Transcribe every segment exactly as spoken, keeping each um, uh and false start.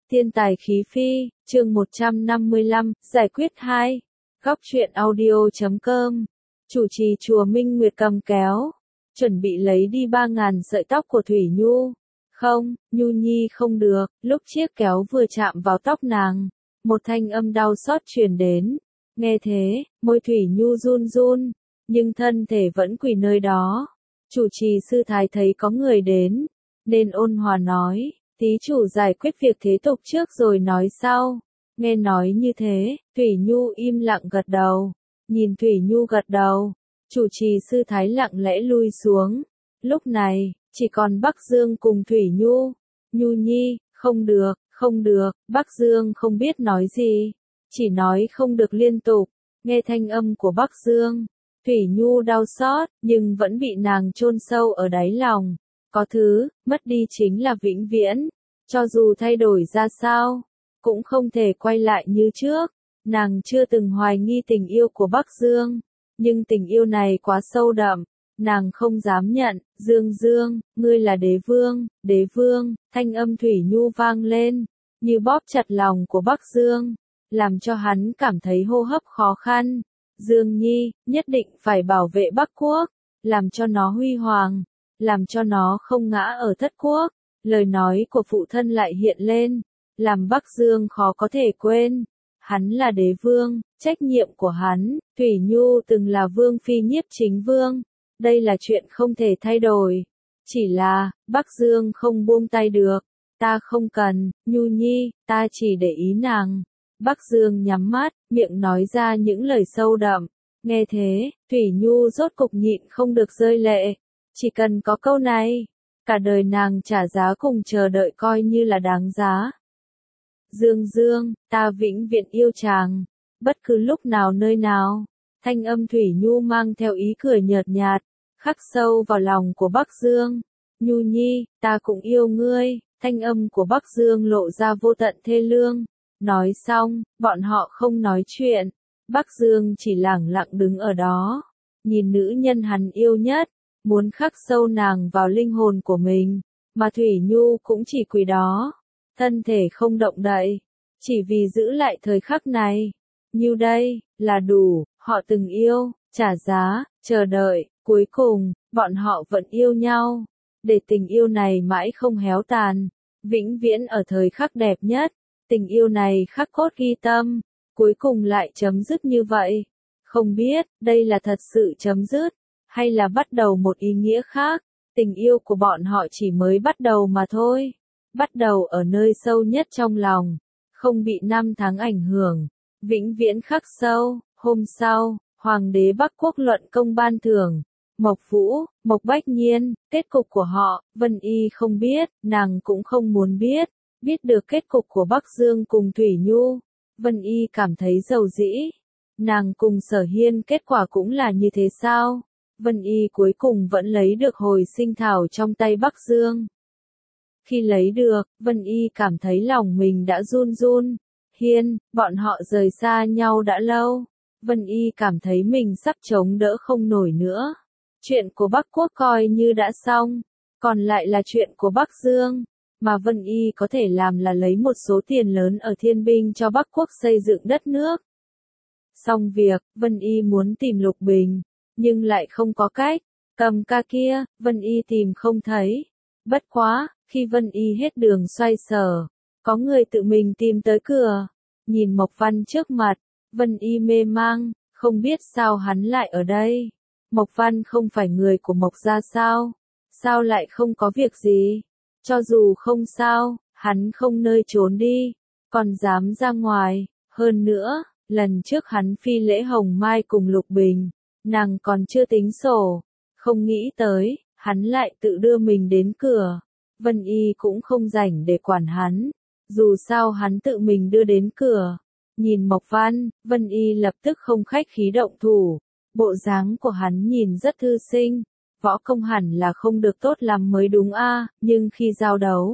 Thiên tài khí phi, chương một trăm năm mươi lăm, giải quyết hai. Góc truyện audio chấm com. Chủ trì chùa Minh Nguyệt cầm kéo, chuẩn bị lấy đi ba ngàn sợi tóc của Thủy Nhu. Không, Nhu Nhi không được, lúc chiếc kéo vừa chạm vào tóc nàng, một thanh âm đau xót truyền đến. Nghe thế, môi Thủy Nhu run run, nhưng thân thể vẫn quỳ nơi đó. Chủ trì sư thái thấy có người đến, nên ôn hòa nói, thí chủ giải quyết việc thế tục trước rồi nói sau. Nghe nói như thế, Thủy Nhu im lặng gật đầu. Nhìn Thủy Nhu gật đầu, chủ trì sư thái lặng lẽ lui xuống. Lúc này, chỉ còn Bắc Dương cùng Thủy Nhu. Nhu Nhi, không được, không được, Bắc Dương không biết nói gì, chỉ nói không được liên tục. Nghe thanh âm của Bắc Dương, Thủy Nhu đau xót, nhưng vẫn bị nàng chôn sâu ở đáy lòng. Có thứ, mất đi chính là vĩnh viễn, cho dù thay đổi ra sao, cũng không thể quay lại như trước. Nàng chưa từng hoài nghi tình yêu của Bắc Dương, nhưng tình yêu này quá sâu đậm, nàng không dám nhận. Dương Dương, ngươi là đế vương, đế vương, thanh âm Thủy Nhu vang lên, như bóp chặt lòng của Bắc Dương, làm cho hắn cảm thấy hô hấp khó khăn. Dương Nhi, nhất định phải bảo vệ Bắc Quốc, làm cho nó huy hoàng, làm cho nó không ngã ở thất quốc. Lời nói của phụ thân lại hiện lên, làm Bắc Dương khó có thể quên. Hắn là đế vương, trách nhiệm của hắn, Thủy Nhu từng là vương phi nhiếp chính vương. Đây là chuyện không thể thay đổi. Chỉ là, Bắc Dương không buông tay được. Ta không cần, Nhu Nhi, ta chỉ để ý nàng. Bắc Dương nhắm mắt, miệng nói ra những lời sâu đậm. Nghe thế, Thủy Nhu rốt cục nhịn không được rơi lệ. Chỉ cần có câu này, cả đời nàng trả giá cùng chờ đợi coi như là đáng giá. Dương Dương, ta vĩnh viễn yêu chàng, bất cứ lúc nào nơi nào. Thanh âm Thủy Nhu mang theo ý cười nhợt nhạt, khắc sâu vào lòng của Bắc Dương. Nhu Nhi, ta cũng yêu ngươi. Thanh âm của Bắc Dương lộ ra vô tận thê lương. Nói xong, bọn họ không nói chuyện. Bắc Dương chỉ lẳng lặng đứng ở đó, nhìn nữ nhân hắn yêu nhất, muốn khắc sâu nàng vào linh hồn của mình, mà Thủy Nhu cũng chỉ quỳ đó, thân thể không động đậy, chỉ vì giữ lại thời khắc này. Như đây, là đủ, họ từng yêu, trả giá, chờ đợi, cuối cùng, bọn họ vẫn yêu nhau, để tình yêu này mãi không héo tàn, vĩnh viễn ở thời khắc đẹp nhất. Tình yêu này khắc cốt ghi tâm, cuối cùng lại chấm dứt như vậy. Không biết, đây là thật sự chấm dứt, hay là bắt đầu một ý nghĩa khác. Tình yêu của bọn họ chỉ mới bắt đầu mà thôi. Bắt đầu ở nơi sâu nhất trong lòng, không bị năm tháng ảnh hưởng, vĩnh viễn khắc sâu. Hôm sau, Hoàng đế Bắc Quốc luận công ban thưởng, Mộc Vũ, Mộc Bách Nhiên, kết cục của họ, Vân Y không biết, nàng cũng không muốn biết. Biết được kết cục của Bắc Dương cùng Thủy Nhu, Vân Y cảm thấy dầu dĩ. Nàng cùng Sở Hiên kết quả cũng là như thế sao? Vân Y cuối cùng vẫn lấy được hồi sinh thảo trong tay Bắc Dương. Khi lấy được, Vân Y cảm thấy lòng mình đã run run. Hiên, bọn họ rời xa nhau đã lâu. Vân Y cảm thấy mình sắp chống đỡ không nổi nữa. Chuyện của Bắc Quốc coi như đã xong, còn lại là chuyện của Bắc Dương. Mà Vân Y có thể làm là lấy một số tiền lớn ở thiên binh cho Bắc Quốc xây dựng đất nước. Xong việc, Vân Y muốn tìm Lục Bình, nhưng lại không có cách. Cầm ca kia, Vân Y tìm không thấy. Bất quá, khi Vân Y hết đường xoay sở, có người tự mình tìm tới cửa. Nhìn Mộc Văn trước mặt, Vân Y mê mang, không biết sao hắn lại ở đây. Mộc Văn không phải người của Mộc gia sao? Sao lại không có việc gì? Cho dù không sao, hắn không nơi trốn đi, còn dám ra ngoài. Hơn nữa, lần trước hắn phi lễ Hồng Mai cùng Lục Bình, nàng còn chưa tính sổ. Không nghĩ tới, hắn lại tự đưa mình đến cửa. Vân Y cũng không rảnh để quản hắn, dù sao hắn tự mình đưa đến cửa. Nhìn Mộc Văn, Vân Y lập tức không khách khí động thủ. Bộ dáng của hắn nhìn rất thư sinh. Võ công hẳn là không được tốt lắm mới đúng a, nhưng khi giao đấu,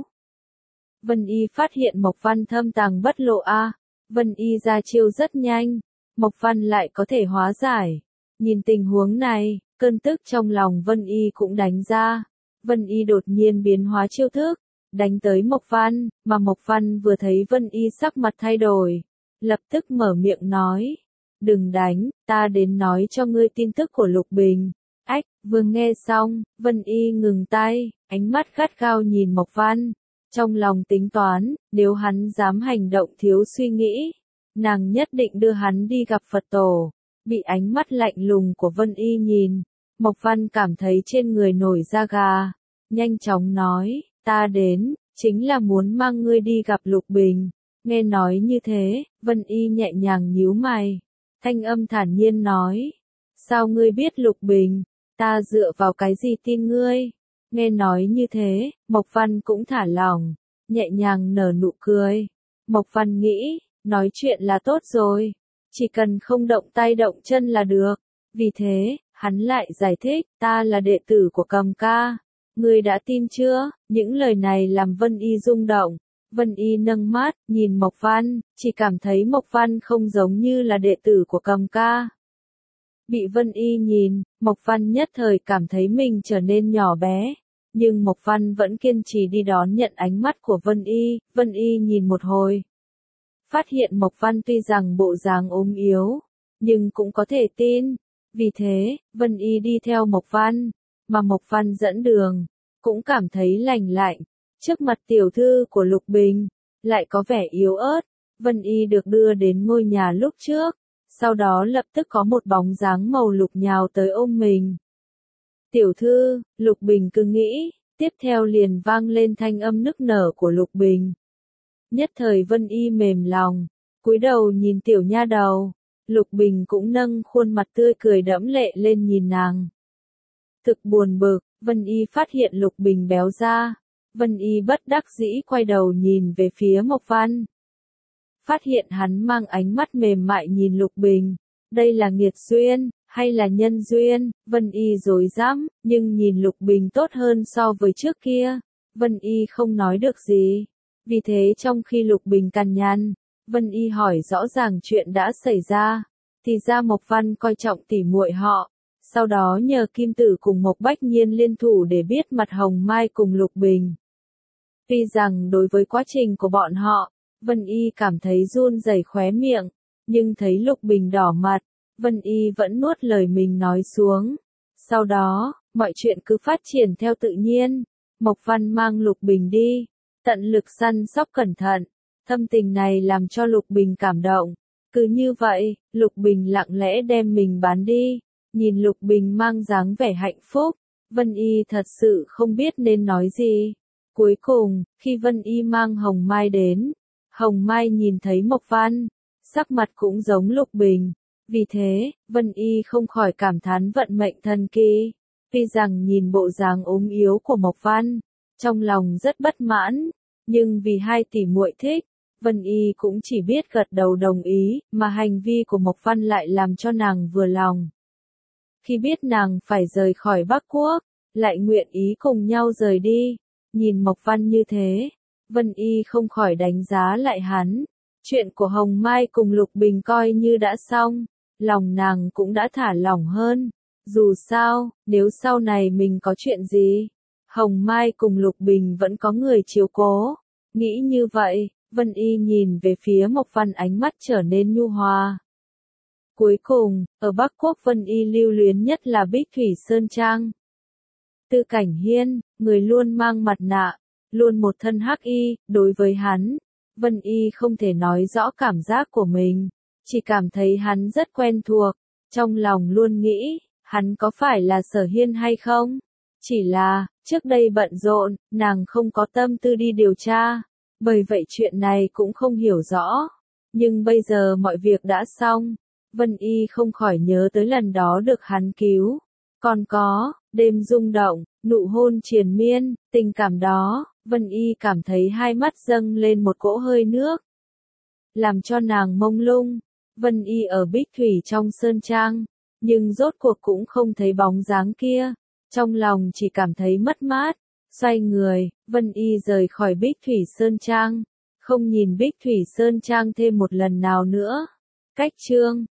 Vân Y phát hiện Mộc Văn thâm tàng bất lộ a. Vân Y ra chiêu rất nhanh, Mộc Văn lại có thể hóa giải. Nhìn tình huống này, cơn tức trong lòng Vân Y cũng đánh ra. Vân Y đột nhiên biến hóa chiêu thức, đánh tới Mộc Văn, mà Mộc Văn vừa thấy Vân Y sắc mặt thay đổi, lập tức mở miệng nói, đừng đánh, ta đến nói cho ngươi tin tức của Lục Bình. Ách, vừa nghe xong, Vân Y ngừng tay, ánh mắt gắt gao nhìn Mộc Văn, trong lòng tính toán, nếu hắn dám hành động thiếu suy nghĩ, nàng nhất định đưa hắn đi gặp Phật tổ. Bị ánh mắt lạnh lùng của Vân Y nhìn, Mộc Văn cảm thấy trên người nổi da gà, nhanh chóng nói, ta đến, chính là muốn mang ngươi đi gặp Lục Bình. Nghe nói như thế, Vân Y nhẹ nhàng nhíu mày, thanh âm thản nhiên nói, sao ngươi biết Lục Bình, ta dựa vào cái gì tin ngươi? Nghe nói như thế, Mộc Văn cũng thả lỏng, nhẹ nhàng nở nụ cười. Mộc Văn nghĩ, nói chuyện là tốt rồi, chỉ cần không động tay động chân là được. Vì thế, hắn lại giải thích, ta là đệ tử của Cầm ca. Ngươi đã tin chưa? Những lời này làm Vân Y rung động. Vân Y nâng mắt, nhìn Mộc Văn, chỉ cảm thấy Mộc Văn không giống như là đệ tử của Cầm ca. Bị Vân Y nhìn, Mộc Văn nhất thời cảm thấy mình trở nên nhỏ bé. Nhưng Mộc Văn vẫn kiên trì đi đón nhận ánh mắt của Vân Y. Vân Y nhìn một hồi, phát hiện Mộc Văn tuy rằng bộ dáng ốm yếu, nhưng cũng có thể tin. Vì thế, Vân Y đi theo Mộc Văn, mà Mộc Văn dẫn đường, cũng cảm thấy lành lạnh. Trước mặt tiểu thư của Lục Bình, lại có vẻ yếu ớt. Vân Y được đưa đến ngôi nhà lúc trước, sau đó lập tức có một bóng dáng màu lục nhào tới ôm mình. Tiểu thư, Lục Bình cứ nghĩ, tiếp theo liền vang lên thanh âm nức nở của Lục Bình. Nhất thời Vân Y mềm lòng, cúi đầu nhìn tiểu nha đầu. Lục Bình cũng nâng khuôn mặt tươi cười đẫm lệ lên nhìn nàng. Thực buồn bực, Vân Y phát hiện Lục Bình béo ra. Vân Y bất đắc dĩ quay đầu nhìn về phía Mộc Văn. Phát hiện hắn mang ánh mắt mềm mại nhìn Lục Bình. Đây là nghiệt duyên, hay là nhân duyên? Vân Y rối rắm, nhưng nhìn Lục Bình tốt hơn so với trước kia. Vân Y không nói được gì. Vì thế trong khi Lục Bình cằn nhằn, Vân Y hỏi rõ ràng chuyện đã xảy ra. Thì ra Mộc Văn coi trọng tỉ muội họ. Sau đó nhờ Kim Tử cùng Mộc Bách Nhiên liên thủ để biết mặt Hồng Mai cùng Lục Bình. Tuy rằng đối với quá trình của bọn họ, Vân Y cảm thấy run rẩy khóe miệng, nhưng thấy Lục Bình đỏ mặt, Vân Y vẫn nuốt lời mình nói xuống. Sau đó, mọi chuyện cứ phát triển theo tự nhiên. Mộc Văn mang Lục Bình đi, tận lực săn sóc cẩn thận. Thâm tình này làm cho Lục Bình cảm động. Cứ như vậy, Lục Bình lặng lẽ đem mình bán đi. Nhìn Lục Bình mang dáng vẻ hạnh phúc, Vân Y thật sự không biết nên nói gì. Cuối cùng, khi Vân Y mang Hồng Mai đến, Hồng Mai nhìn thấy Mộc Văn, sắc mặt cũng giống Lục Bình. Vì thế, Vân Y không khỏi cảm thán vận mệnh thần kỳ. Tuy rằng nhìn bộ dáng ốm yếu của Mộc Văn, trong lòng rất bất mãn, nhưng vì hai tỷ muội thích, Vân Y cũng chỉ biết gật đầu đồng ý, mà hành vi của Mộc Văn lại làm cho nàng vừa lòng. Khi biết nàng phải rời khỏi Bắc Quốc, lại nguyện ý cùng nhau rời đi, nhìn Mộc Văn như thế, Vân Y không khỏi đánh giá lại hắn. Chuyện của Hồng Mai cùng Lục Bình coi như đã xong, lòng nàng cũng đã thả lỏng hơn. Dù sao, nếu sau này mình có chuyện gì, Hồng Mai cùng Lục Bình vẫn có người chiếu cố. Nghĩ như vậy, Vân Y nhìn về phía Mộc Văn ánh mắt trở nên nhu hòa. Cuối cùng, ở Bắc Quốc Vân Y lưu luyến nhất là Bích Thủy Sơn Trang. Tư Cảnh Hiên, người luôn mang mặt nạ, luôn một thân hắc y, đối với hắn, Vân Y không thể nói rõ cảm giác của mình, chỉ cảm thấy hắn rất quen thuộc, trong lòng luôn nghĩ, hắn có phải là Sở Hiên hay không? Chỉ là, trước đây bận rộn, nàng không có tâm tư đi điều tra, bởi vậy chuyện này cũng không hiểu rõ. Nhưng bây giờ mọi việc đã xong, Vân Y không khỏi nhớ tới lần đó được hắn cứu. Còn có, đêm rung động, nụ hôn triền miên, tình cảm đó, Vân Y cảm thấy hai mắt dâng lên một cỗ hơi nước, làm cho nàng mông lung. Vân Y ở Bích Thủy trong sơn trang, nhưng rốt cuộc cũng không thấy bóng dáng kia, trong lòng chỉ cảm thấy mất mát. Xoay người, Vân Y rời khỏi Bích Thủy Sơn Trang, không nhìn Bích Thủy Sơn Trang thêm một lần nào nữa. Cách chương